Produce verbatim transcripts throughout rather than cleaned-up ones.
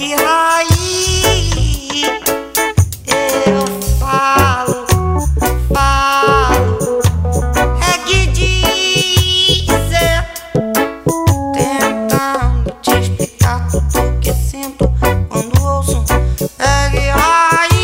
reggae raiz. Eu falo, falo, reggae diesel, tentando te explicar tudo que sinto quando ouço reggae raiz.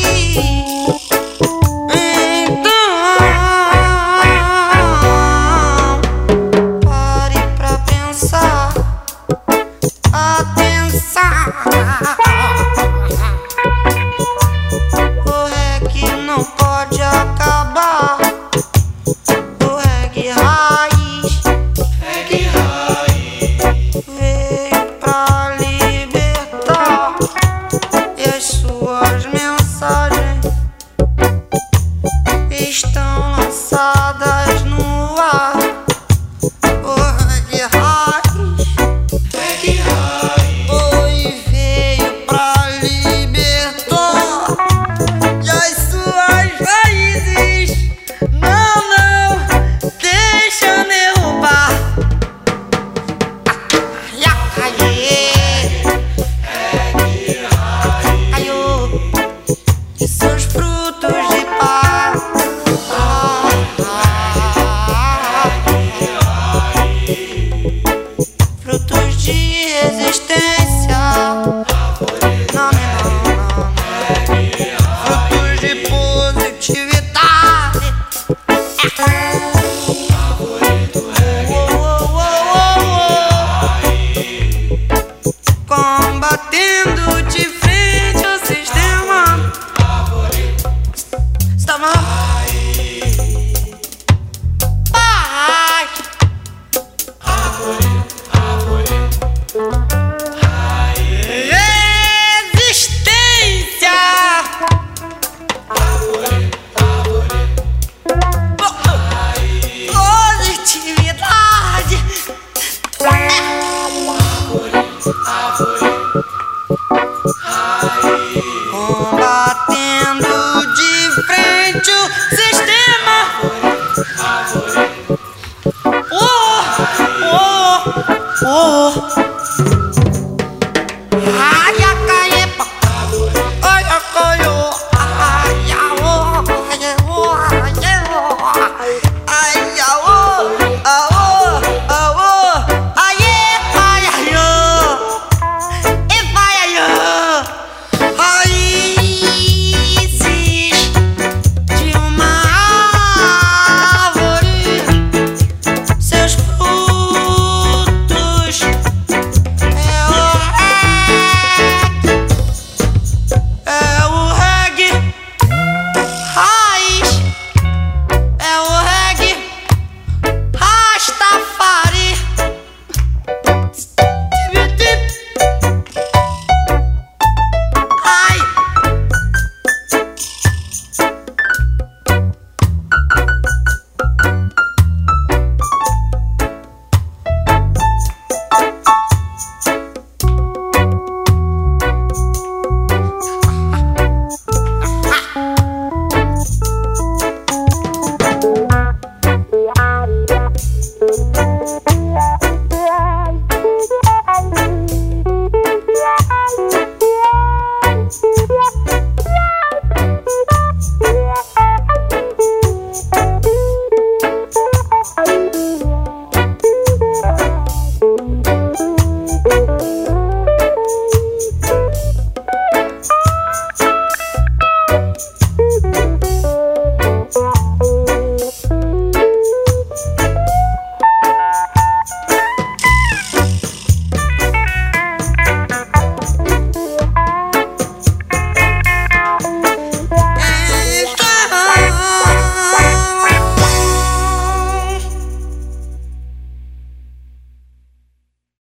O reggae não pode acabar. O reggae raiz, reggae raiz, veio pra libertar, e as suas mensagens estão lançadas no ar. O reggae raiz, reggae raiz, oi, veio pra libertar, e as suas raízes não, não deixa derrubar. reggae raiz, Caiu e seus frutos de paz. Frutos de resistência. Não, não, não, não. Frutos de positividade. Oh, oh, oh, oh, oh. Combatendo de frente o sistema. Estava resistência. Positividade. árvore, árvore.